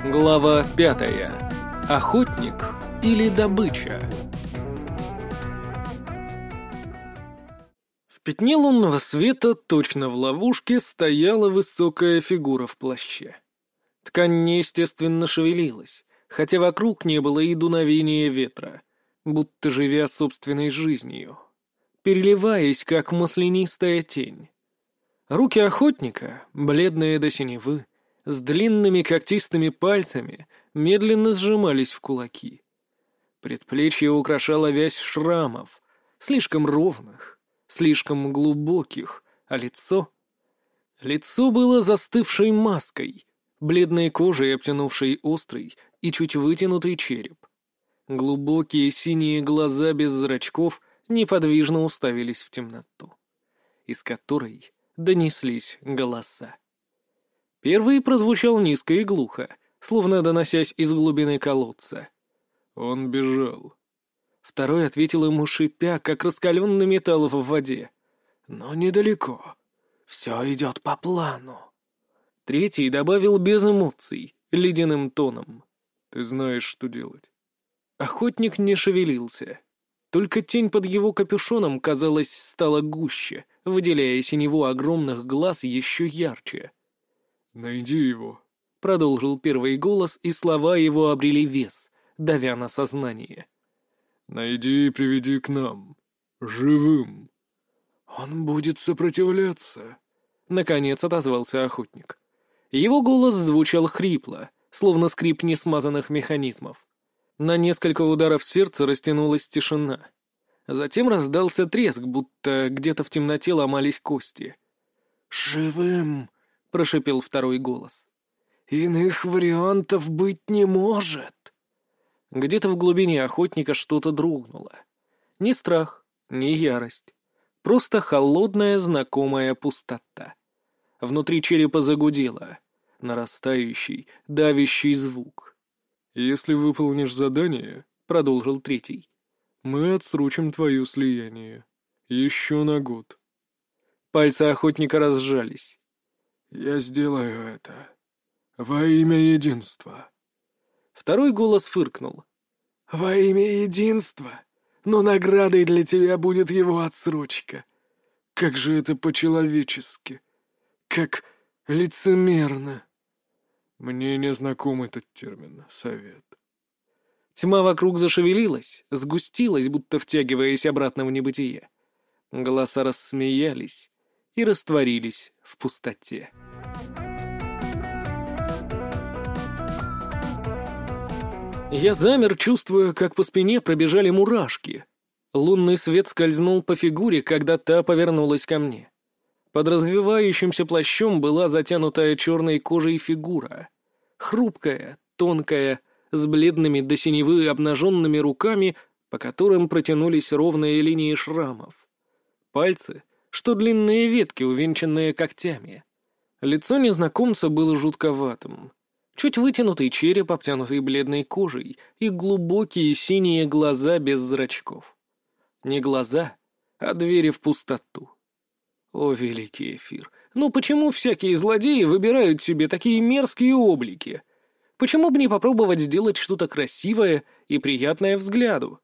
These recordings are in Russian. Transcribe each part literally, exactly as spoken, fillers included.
Глава пятая. Охотник или добыча? В пятне лунного света, точно в ловушке, стояла высокая фигура в плаще. Ткань неестественно шевелилась, хотя вокруг не было и дуновения ветра, будто живя собственной жизнью, переливаясь, как маслянистая тень. Руки охотника, бледные до синевы, с длинными когтистыми пальцами, медленно сжимались в кулаки. Предплечье украшала вязь шрамов, слишком ровных, слишком глубоких, а лицо... Лицо было застывшей маской, бледной кожей, обтянувшей острый и чуть вытянутый череп. Глубокие синие глаза без зрачков неподвижно уставились в темноту, из которой донеслись голоса. Первый прозвучал низко и глухо, словно доносясь из глубины колодца. «Он бежал». Второй ответил ему, шипя, как раскаленный металл в воде. «Но недалеко. Все идет по плану». Третий добавил без эмоций, ледяным тоном. «Ты знаешь, что делать». Охотник не шевелился. Только тень под его капюшоном, казалось, стала гуще, выделяя синеву огромных глаз еще ярче. «Найди его», — продолжил первый голос, и слова его обрели вес, давя на сознание. «Найди и приведи к нам. Живым». «Он будет сопротивляться», — наконец отозвался охотник. Его голос звучал хрипло, словно скрип несмазанных механизмов. На несколько ударов сердца растянулась тишина. Затем раздался треск, будто где-то в темноте ломались кости. «Живым», — прошипел второй голос. «Иных вариантов быть не может». Где-то в глубине охотника что-то дрогнуло. Ни страх, ни ярость. Просто холодная знакомая пустота. Внутри черепа загудело. Нарастающий, давящий звук. «Если выполнишь задание, — продолжил третий, — мы отсрочим твое слияние. Еще на год». Пальцы охотника разжались. «Я сделаю это. Во имя единства». Второй голос фыркнул. «Во имя единства? Но наградой для тебя будет его отсрочка. Как же это по-человечески! Как лицемерно!» «Мне не знаком этот термин, совет». Тьма вокруг зашевелилась, сгустилась, будто втягиваясь обратно в небытие. Голоса рассмеялись и растворились в пустоте. Я замер, чувствуя, как по спине пробежали мурашки. Лунный свет скользнул по фигуре, когда та повернулась ко мне. Под развивающимся плащом была затянутая черной кожей фигура. Хрупкая, тонкая, с бледными до синевы обнаженными руками, по которым протянулись ровные линии шрамов. Пальцы, что длинные ветки, увенчанные когтями. Лицо незнакомца было жутковатым. Чуть вытянутый череп, обтянутый бледной кожей, и глубокие синие глаза без зрачков. Не глаза, а двери в пустоту. О, великий эфир! Ну почему всякие злодеи выбирают себе такие мерзкие облики? Почему бы не попробовать сделать что-то красивое и приятное взгляду?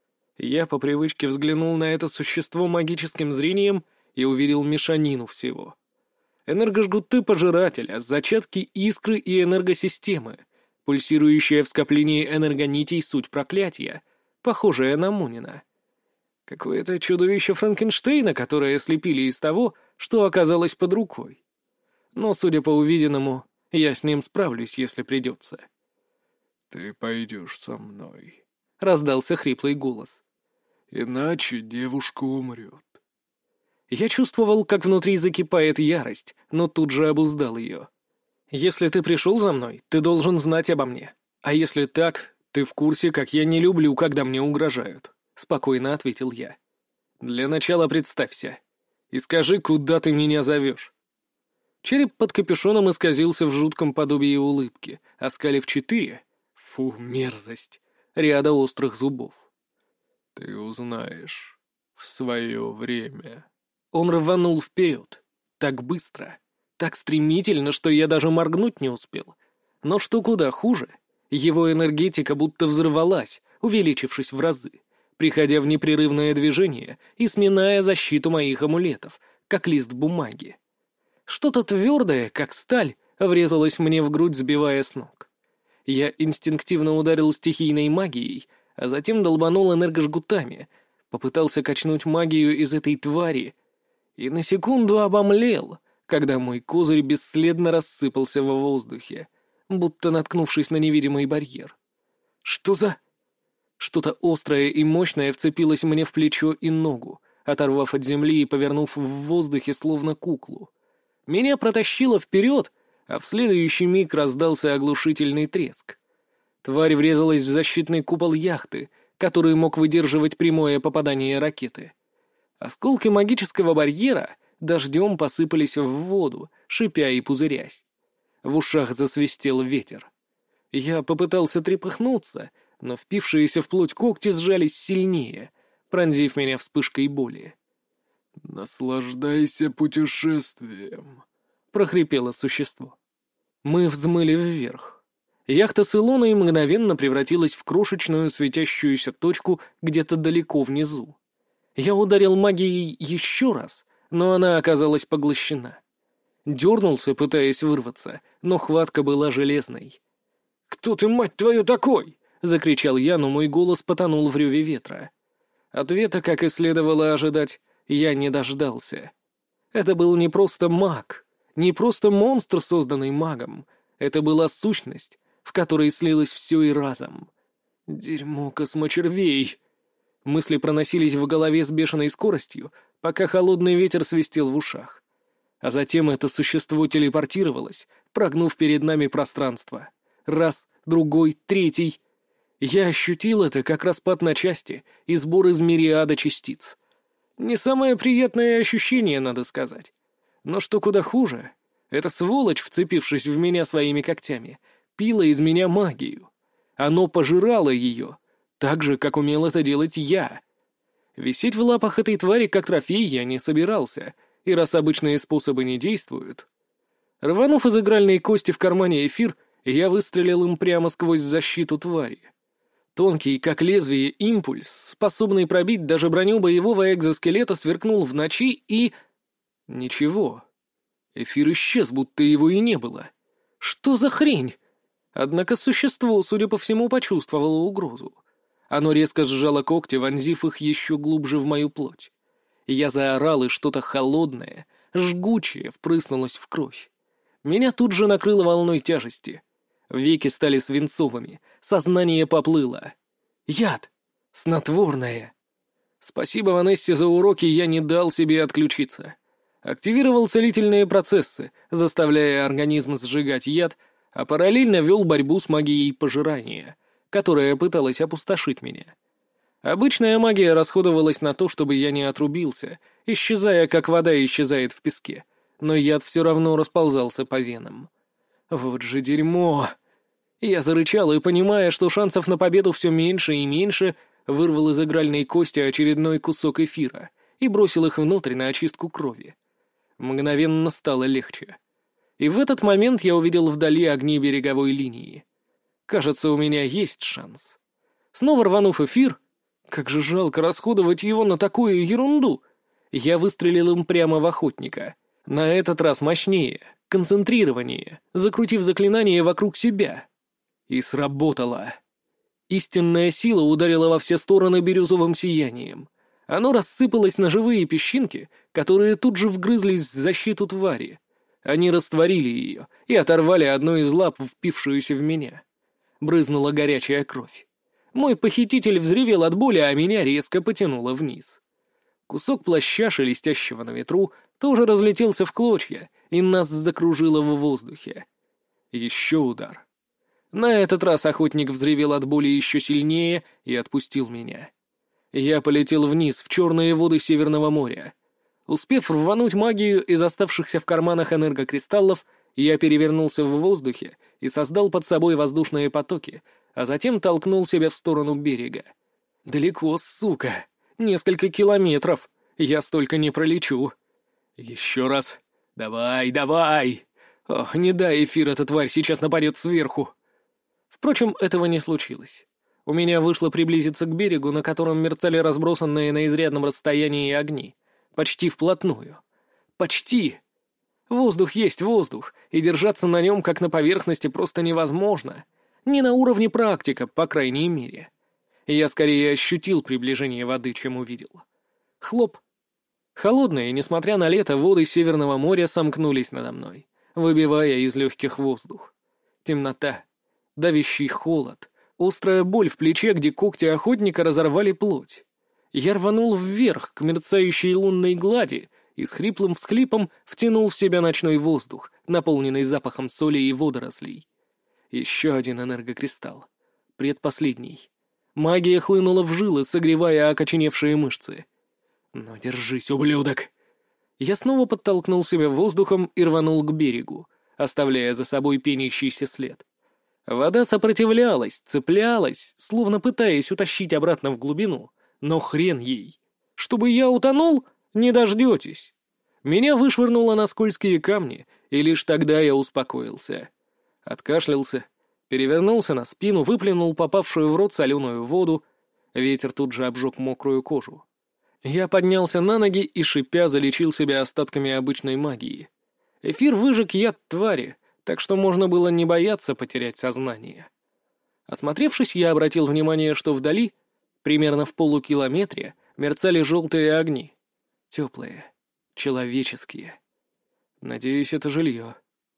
Я по привычке взглянул на это существо магическим зрением и увидел мешанину всего. Энергожгуты пожирателя, зачатки искры и энергосистемы, пульсирующее в скоплении энергонитей суть проклятия, похожее на Мунина. Какое-то чудовище Франкенштейна, которое слепили из того, что оказалось под рукой. Но, судя по увиденному, я с ним справлюсь, если придется. «Ты пойдешь со мной», — раздался хриплый голос. «Иначе девушка умрет». Я чувствовал, как внутри закипает ярость, но тут же обуздал ее. «Если ты пришел за мной, ты должен знать обо мне. А если так, ты в курсе, как я не люблю, когда мне угрожают», — спокойно ответил я. «Для начала представься и скажи, куда ты меня зовешь». Череп под капюшоном исказился в жутком подобии улыбки, оскалив четыре, фу, мерзость, ряда острых зубов. «Ты узнаешь в свое время». Он рванул вперед. Так быстро, так стремительно, что я даже моргнуть не успел. Но что куда хуже, его энергетика будто взорвалась, увеличившись в разы, приходя в непрерывное движение и сминая защиту моих амулетов, как лист бумаги. Что-то твердое, как сталь, врезалось мне в грудь, сбивая с ног. Я инстинктивно ударил стихийной магией, а затем долбанул энергожгутами, попытался качнуть магию из этой твари и на секунду обомлел, когда мой козырь бесследно рассыпался во воздухе, будто наткнувшись на невидимый барьер. Что за... Что-то острое и мощное вцепилось мне в плечо и ногу, оторвав от земли и повернув в воздухе словно куклу. Меня протащило вперед, а в следующий миг раздался оглушительный треск. Тварь врезалась в защитный купол яхты, который мог выдерживать прямое попадание ракеты. Осколки магического барьера дождем посыпались в воду, шипя и пузырясь. В ушах засвистел ветер. Я попытался трепыхнуться, но впившиеся в плоть когти сжались сильнее, пронзив меня вспышкой боли. «Наслаждайся путешествием», — прохрипело существо. Мы взмыли вверх. Яхта с Илоной мгновенно превратилась в крошечную светящуюся точку где-то далеко внизу. Я ударил магией еще раз, но она оказалась поглощена. Дернулся, пытаясь вырваться, но хватка была железной. «Кто ты, мать твою, такой?» — закричал я, но мой голос потонул в реве ветра. Ответа, как и следовало ожидать, я не дождался. Это был не просто маг, не просто монстр, созданный магом. Это была сущность, в которой слилось все и разом. Дерьмо космочервей! Мысли проносились в голове с бешеной скоростью, пока холодный ветер свистел в ушах. А затем это существо телепортировалось, прогнув перед нами пространство. Раз, другой, третий. Я ощутил это как распад на части и сбор из мириада частиц. Не самое приятное ощущение, надо сказать. Но что куда хуже, эта сволочь, вцепившись в меня своими когтями, пила из меня магию. Оно пожирало ее, так же, как умел это делать я. Висеть в лапах этой твари как трофей я не собирался, и раз обычные способы не действуют... Рванув из игральной кости в кармане эфир, я выстрелил им прямо сквозь защиту твари. Тонкий, как лезвие, импульс, способный пробить даже броню боевого экзоскелета, сверкнул в ночи и... Ничего. Эфир исчез, будто его и не было. Что за хрень? Однако существо, судя по всему, почувствовало угрозу. Оно резко сжало когти, вонзив их еще глубже в мою плоть. Я заорал, и что-то холодное, жгучее впрыснулось в кровь. Меня тут же накрыло волной тяжести. Веки стали свинцовыми, сознание поплыло. Яд! Снотворное! Спасибо Ванессе за уроки, я не дал себе отключиться. Активировал целительные процессы, заставляя организм сжигать яд, а параллельно вел борьбу с магией пожирания, которая пыталась опустошить меня. Обычная магия расходовалась на то, чтобы я не отрубился, исчезая, как вода исчезает в песке, но яд все равно расползался по венам. Вот же дерьмо! Я зарычал и, понимая, что шансов на победу все меньше и меньше, вырвал из игральной кости очередной кусок эфира и бросил их внутрь на очистку крови. Мгновенно стало легче. И в этот момент я увидел вдали огни береговой линии. Кажется, у меня есть шанс. Снова рванув эфир, как же жалко расходовать его на такую ерунду, я выстрелил им прямо в охотника. На этот раз мощнее, концентрированнее, закрутив заклинание вокруг себя. И сработало. Истинная сила ударила во все стороны бирюзовым сиянием. Оно рассыпалось на живые песчинки, которые тут же вгрызлись в защиту твари. Они растворили ее и оторвали одну из лап, впившуюся в меня. Брызнула горячая кровь. Мой похититель взревел от боли, а меня резко потянуло вниз. Кусок плаща, шелестящего на ветру, тоже разлетелся в клочья, и нас закружило в воздухе. Еще удар. На этот раз охотник взревел от боли еще сильнее и отпустил меня. Я полетел вниз, в черные воды Северного моря. Успев рвануть магию из оставшихся в карманах энергокристаллов, я перевернулся в воздухе и создал под собой воздушные потоки, а затем толкнул себя в сторону берега. Далеко, сука. Несколько километров. Я столько не пролечу. Еще раз. Давай, давай. О, не дай эфир, эта тварь сейчас нападет сверху. Впрочем, этого не случилось. У меня вышло приблизиться к берегу, на котором мерцали разбросанные на изрядном расстоянии огни. Почти вплотную. Почти. Воздух есть воздух, и держаться на нем, как на поверхности, просто невозможно. Не на уровне практика, по крайней мере. Я скорее ощутил приближение воды, чем увидел. Хлоп. Холодные, несмотря на лето, воды Северного моря сомкнулись надо мной, выбивая из легких воздух. Темнота, давящий холод, острая боль в плече, где когти охотника разорвали плоть. Я рванул вверх, к мерцающей лунной глади, и с хриплым всхлипом втянул в себя ночной воздух, наполненный запахом соли и водорослей. Еще один энергокристалл. Предпоследний. Магия хлынула в жилы, согревая окоченевшие мышцы. «Ну, держись, ублюдок!» Я снова подтолкнул себя воздухом и рванул к берегу, оставляя за собой пенящийся след. Вода сопротивлялась, цеплялась, словно пытаясь утащить обратно в глубину, но хрен ей. Чтобы я утонул, не дождетесь. Меня вышвырнуло на скользкие камни, и лишь тогда я успокоился. Откашлялся, перевернулся на спину, выплюнул попавшую в рот соленую воду. Ветер тут же обжег мокрую кожу. Я поднялся на ноги и, шипя, залечил себя остатками обычной магии. Эфир выжег яд твари, так что можно было не бояться потерять сознание. Осмотревшись, я обратил внимание, что вдали, примерно в полукилометре, мерцали желтые огни. Теплые, человеческие. Надеюсь, это жилье.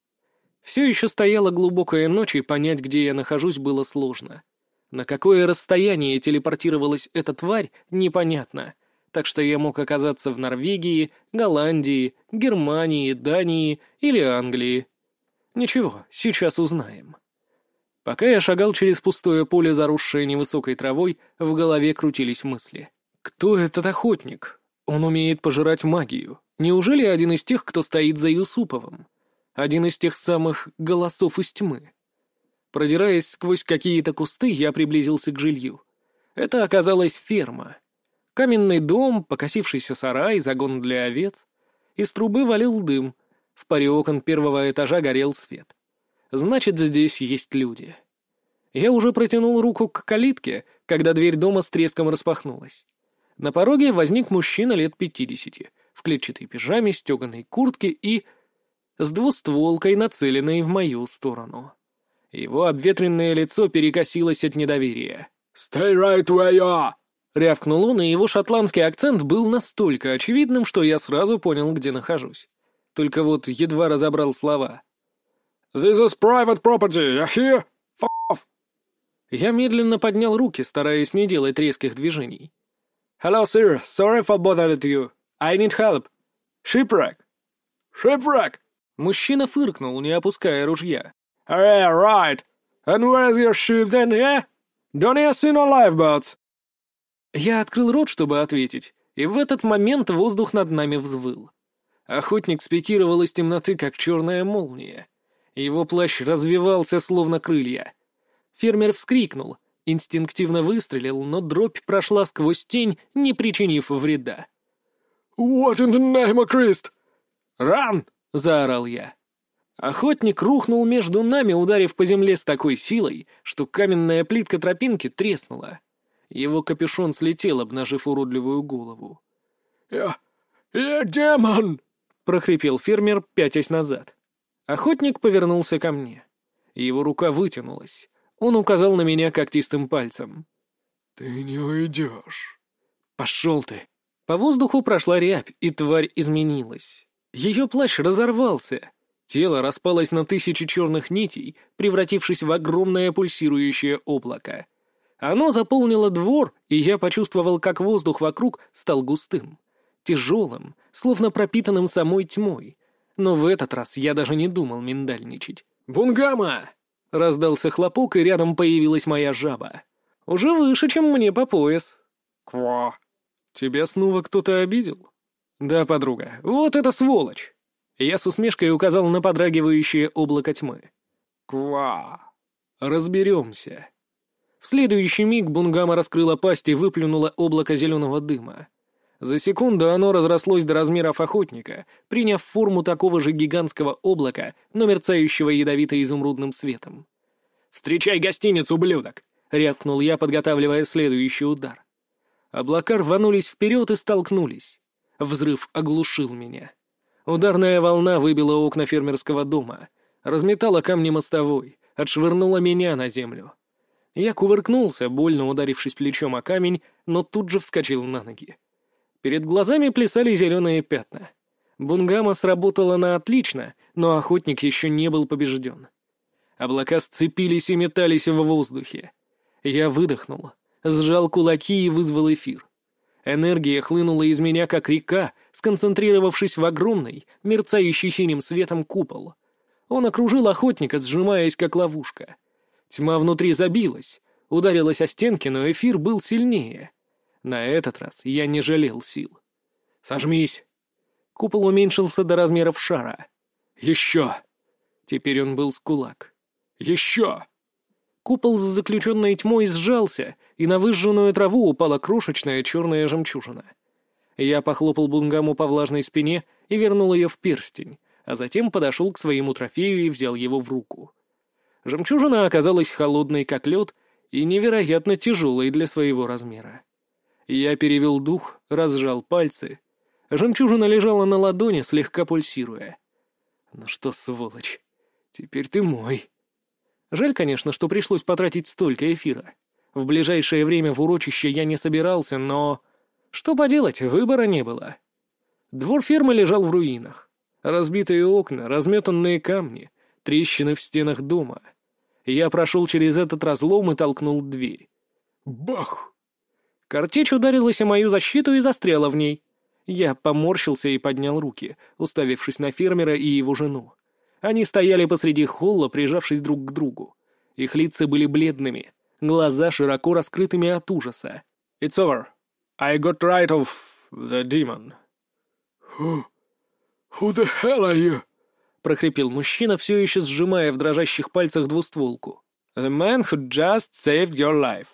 Все еще стояла глубокая ночь, и понять, где я нахожусь, было сложно. На какое расстояние телепортировалась эта тварь, непонятно, так что я мог оказаться в Норвегии, Голландии, Германии, Дании или Англии. Ничего, сейчас узнаем. Пока я шагал через пустое поле, заросшее невысокой травой, в голове крутились мысли. Кто этот охотник? Он умеет пожирать магию. Неужели один из тех, кто стоит за Юсуповым? Один из тех самых голосов из тьмы? Продираясь сквозь какие-то кусты, я приблизился к жилью. Это оказалась ферма. Каменный дом, покосившийся сарай, загон для овец. Из трубы валил дым. В паре окон первого этажа горел свет. Значит, здесь есть люди. Я уже протянул руку к калитке, когда дверь дома с треском распахнулась. На пороге возник мужчина лет пятидесяти, в клетчатой пижаме, стеганой куртке и... с двустволкой, нацеленной в мою сторону. Его обветренное лицо перекосилось от недоверия. «Stay right where you are!» Рявкнул он, и его шотландский акцент был настолько очевидным, что я сразу понял, где нахожусь. Только вот едва разобрал слова. «This is private property, you hear? F*** off!» Я медленно поднял руки, стараясь не делать резких движений. «Hello, sir. Sorry for bothering you. I need help. Shipwreck. Shipwreck!» Мужчина фыркнул, не опуская ружья. «Yeah, right. And where's your ship then, yeah? Don't you see no lifeboats?» Я открыл рот, чтобы ответить, и в этот момент воздух над нами взвыл. Охотник спикировал из темноты, как черная молния. Его плащ развивался, словно крылья. Фермер вскрикнул, инстинктивно выстрелил, но дробь прошла сквозь тень, не причинив вреда. «What in the name of Christ? Run!» — заорал я. Охотник рухнул между нами, ударив по земле с такой силой, что каменная плитка тропинки треснула. Его капюшон слетел, обнажив уродливую голову. «Я... я демон!» — прохрипел фермер, пятясь назад. Охотник повернулся ко мне. Его рука вытянулась. Он указал на меня когтистым пальцем. «Ты не уйдешь». «Пошел ты!» По воздуху прошла рябь, и тварь изменилась. Ее плащ разорвался. Тело распалось на тысячи черных нитей, превратившись в огромное пульсирующее облако. Оно заполнило двор, и я почувствовал, как воздух вокруг стал густым, тяжелым, словно пропитанным самой тьмой. Но в этот раз я даже не думал миндальничать. «Бунгама!» — раздался хлопок, и рядом появилась моя жаба. Уже выше, чем мне по пояс. «Ква! Тебя снова кто-то обидел?» «Да, подруга, вот это сволочь!» Я с усмешкой указал на подрагивающее облако тьмы. «Ква! Разберемся!» В следующий миг Бунгама раскрыла пасть и выплюнула облако зеленого дыма. За секунду оно разрослось до размеров охотника, приняв форму такого же гигантского облака, но мерцающего ядовито-изумрудным светом. «Встречай гостиницу, ублюдок!» — рявкнул я, подготавливая следующий удар. Облака рванулись вперед и столкнулись. Взрыв оглушил меня. Ударная волна выбила окна фермерского дома, разметала камни мостовой, отшвырнула меня на землю. Я кувыркнулся, больно ударившись плечом о камень, но тут же вскочил на ноги. Перед глазами плясали зеленые пятна. Бунгама сработала на отлично, но охотник еще не был побежден. Облака сцепились и метались в воздухе. Я выдохнул, сжал кулаки и вызвал эфир. Энергия хлынула из меня, как река, сконцентрировавшись в огромный, мерцающий синим светом купол. Он окружил охотника, сжимаясь, как ловушка. Тьма внутри забилась, ударилась о стенки, но эфир был сильнее. На этот раз я не жалел сил. «Сожмись!» Купол уменьшился до размеров шара. «Еще!» Теперь он был с кулак. «Еще!» Купол с заключенной тьмой сжался, и на выжженную траву упала крошечная черная жемчужина. Я похлопал Бунгаму по влажной спине и вернул ее в перстень, а затем подошел к своему трофею и взял его в руку. Жемчужина оказалась холодной, как лед, и невероятно тяжелой для своего размера. Я перевел дух, разжал пальцы. Жемчужина лежала на ладони, слегка пульсируя. «Ну что, сволочь, теперь ты мой». Жаль, конечно, что пришлось потратить столько эфира. В ближайшее время в урочище я не собирался, но... Что поделать, выбора не было. Двор фермы лежал в руинах. Разбитые окна, разметанные камни, трещины в стенах дома. Я прошел через этот разлом и толкнул дверь. Бах! Картечь ударилась о мою защиту и застряла в ней. Я поморщился и поднял руки, уставившись на фермера и его жену. Они стояли посреди холла, прижавшись друг к другу. Их лица были бледными, глаза широко раскрытыми от ужаса. «It's over. I got rid of the demon». «Who... who the hell are you?» — прохрипел мужчина, все еще сжимая в дрожащих пальцах двустволку. «The man who just saved your life».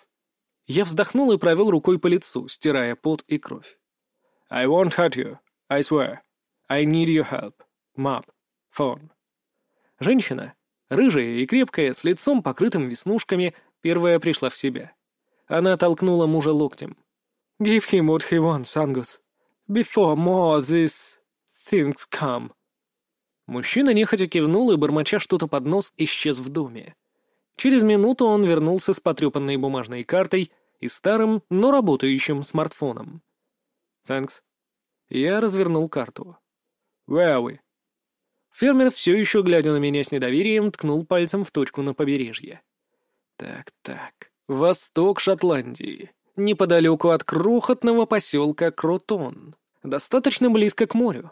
Я вздохнул и провел рукой по лицу, стирая пот и кровь. «I won't hurt you, I swear. I need your help. Map. Phone». Женщина, рыжая и крепкая, с лицом покрытым веснушками, первая пришла в себя. Она толкнула мужа локтем. «Give him what he wants, Angus. Before more these things come». Мужчина нехотя кивнул и, бормоча что-то под нос, исчез в доме. Через минуту он вернулся с потрепанной бумажной картой и старым, но работающим смартфоном. «Thanks». Я развернул карту. «Where are we?» Фермер, все еще глядя на меня с недоверием, ткнул пальцем в точку на побережье. Так-так, восток Шотландии, неподалеку от крохотного поселка Кротон, достаточно близко к морю.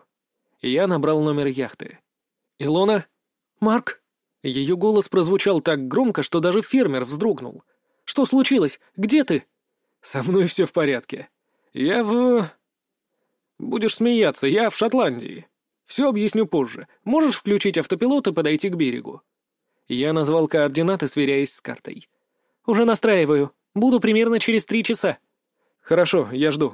Я набрал номер яхты. «Илона?» «Марк?» Ее голос прозвучал так громко, что даже фермер вздрогнул. «Что случилось? Где ты?» «Со мной все в порядке. Я в...» «Будешь смеяться, я в Шотландии. Все объясню позже. Можешь включить автопилот и подойти к берегу?» Я назвал координаты, сверяясь с картой. «Уже настраиваю. Буду примерно через три часа». «Хорошо, я жду».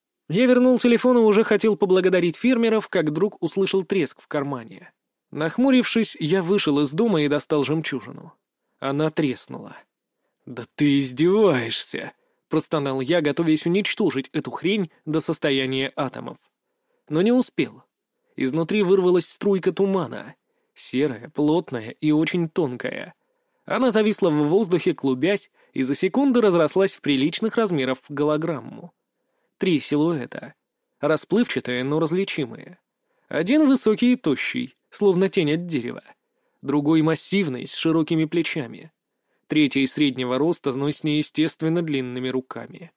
Я вернул телефон и уже хотел поблагодарить фермеров, как вдруг услышал треск в кармане. Нахмурившись, я вышел из дома и достал жемчужину. Она треснула. «Да ты издеваешься!» — простонал я, готовясь уничтожить эту хрень до состояния атомов. Но не успел. Изнутри вырвалась струйка тумана. Серая, плотная и очень тонкая. Она зависла в воздухе, клубясь, и за секунду разрослась в приличных размеров голограмму. Три силуэта. Расплывчатые, но различимые. Один высокий и тощий, словно тень от дерева. Другой массивный, с широкими плечами. Третий среднего роста, но с неестественно длинными руками.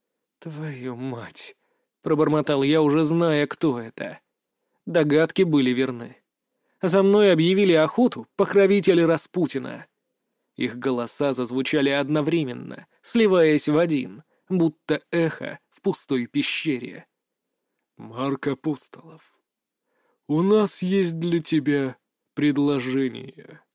«Твою мать!» — пробормотал я, уже зная, кто это. Догадки были верны. За мной объявили охоту покровители Распутина. Их голоса зазвучали одновременно, сливаясь в один, будто эхо в пустой пещере. «Марк Апостолов, у нас есть для тебя предложение».